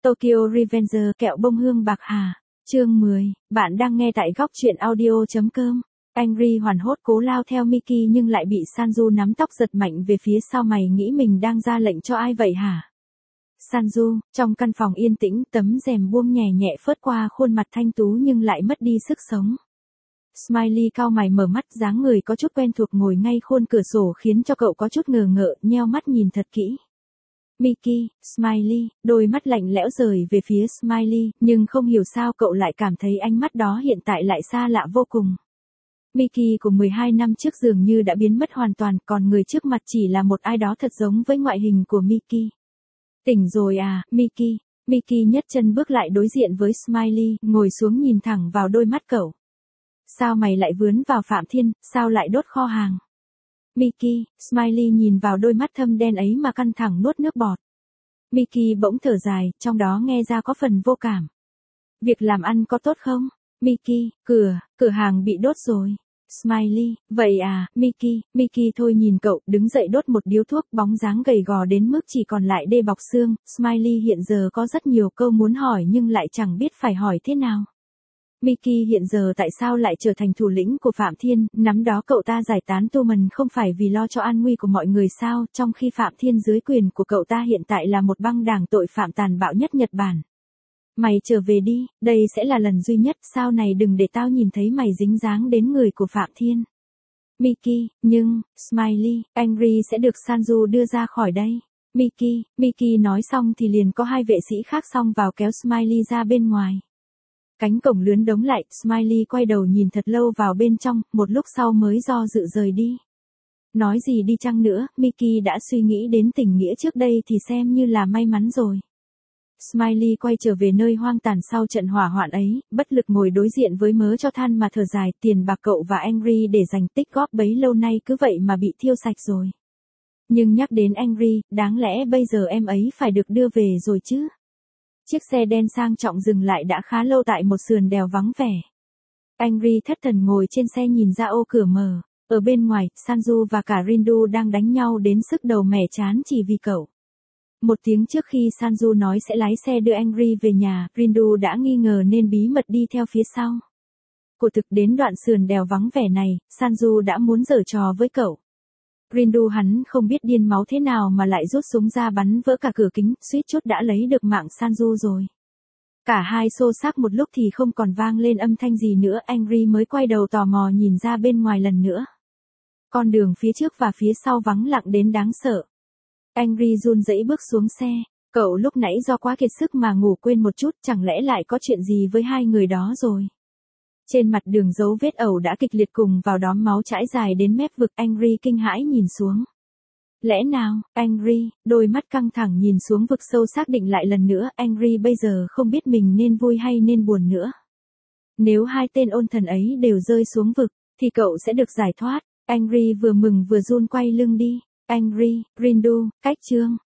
Tokyo Revenger kẹo bông hương bạc hà. Chương 10, bạn đang nghe tại góc truyện audio.com. Angry hoảng hốt cố lao theo Miki nhưng lại bị Sanju nắm tóc giật mạnh về phía sau. Mày nghĩ mình đang ra lệnh cho ai vậy hả? Sanju, trong căn phòng yên tĩnh, tấm rèm buông nhẹ nhẹ phớt qua khuôn mặt thanh tú nhưng lại mất đi sức sống. Smiley cau mày mở mắt, dáng người có chút quen thuộc ngồi ngay khuôn cửa sổ khiến cho cậu có chút ngờ ngợ, nheo mắt nhìn thật kỹ. Miki, Smiley, đôi mắt lạnh lẽo rời về phía Smiley, nhưng không hiểu sao cậu lại cảm thấy ánh mắt đó hiện tại lại xa lạ vô cùng. Miki của 12 năm trước dường như đã biến mất hoàn toàn, còn người trước mặt chỉ là một ai đó thật giống với ngoại hình của Miki. Tỉnh rồi à, Miki? Miki nhấc chân bước lại đối diện với Smiley, ngồi xuống nhìn thẳng vào đôi mắt cậu. Sao mày lại vướn vào Phạm Thiên, sao lại đốt kho hàng? Miki, Smiley nhìn vào đôi mắt thâm đen ấy mà căng thẳng nuốt nước bọt. Miki bỗng thở dài, trong đó nghe ra có phần vô cảm. Việc làm ăn có tốt không? Miki, cửa hàng bị đốt rồi. Smiley, vậy à, Miki thôi nhìn cậu, đứng dậy đốt một điếu thuốc, bóng dáng gầy gò đến mức chỉ còn lại đê bọc xương. Smiley hiện giờ có rất nhiều câu muốn hỏi nhưng lại chẳng biết phải hỏi thế nào. Miki hiện giờ tại sao lại trở thành thủ lĩnh của Phạm Thiên, năm đó cậu ta giải tán Tumen không phải vì lo cho an nguy của mọi người sao, trong khi Phạm Thiên dưới quyền của cậu ta hiện tại là một băng đảng tội phạm tàn bạo nhất Nhật Bản. Mày trở về đi, đây sẽ là lần duy nhất, sau này đừng để tao nhìn thấy mày dính dáng đến người của Phạm Thiên. Miki, nhưng, Smiley, Angry sẽ được Sanju đưa ra khỏi đây. Miki nói xong thì liền có hai vệ sĩ khác xông vào kéo Smiley ra bên ngoài. Cánh cổng lướn đóng lại, Smiley quay đầu nhìn thật lâu vào bên trong, một lúc sau mới do dự rời đi. Nói gì đi chăng nữa, Miki đã suy nghĩ đến tình nghĩa trước đây thì xem như là may mắn rồi. Smiley quay trở về nơi hoang tàn sau trận hỏa hoạn ấy, bất lực ngồi đối diện với mớ cho than mà thở dài, tiền bạc cậu và Angry để dành tích góp bấy lâu nay cứ vậy mà bị thiêu sạch rồi. Nhưng nhắc đến Angry, đáng lẽ bây giờ em ấy phải được đưa về rồi chứ. Chiếc xe đen sang trọng dừng lại đã khá lâu tại một sườn đèo vắng vẻ. Angry thất thần ngồi trên xe nhìn ra ô cửa mở. Ở bên ngoài, Sanju và cả Rindu đang đánh nhau đến sức đầu mẻ chán chỉ vì cậu. Một tiếng trước khi Sanju nói sẽ lái xe đưa Angry về nhà, Rindu đã nghi ngờ nên bí mật đi theo phía sau. Cổ thực đến đoạn sườn đèo vắng vẻ này, Sanju đã muốn giở trò với cậu. Rindu hắn không biết điên máu thế nào mà lại rút súng ra bắn vỡ cả cửa kính, suýt chút đã lấy được mạng Sanju rồi. Cả hai xô xát một lúc thì không còn vang lên âm thanh gì nữa, Angry mới quay đầu tò mò nhìn ra bên ngoài lần nữa. Con đường phía trước và phía sau vắng lặng đến đáng sợ. Angry run rẩy bước xuống xe, cậu lúc nãy do quá kiệt sức mà ngủ quên một chút, chẳng lẽ lại có chuyện gì với hai người đó rồi. Trên mặt đường dấu vết ẩu đã kịch liệt cùng vào đó máu chảy dài đến mép vực. Angry kinh hãi nhìn xuống. Lẽ nào, Angry, đôi mắt căng thẳng nhìn xuống vực sâu xác định lại lần nữa, Angry bây giờ không biết mình nên vui hay nên buồn nữa. Nếu hai tên ôn thần ấy đều rơi xuống vực, thì cậu sẽ được giải thoát. Angry vừa mừng vừa run quay lưng đi. Angry, Rindu, cách chương.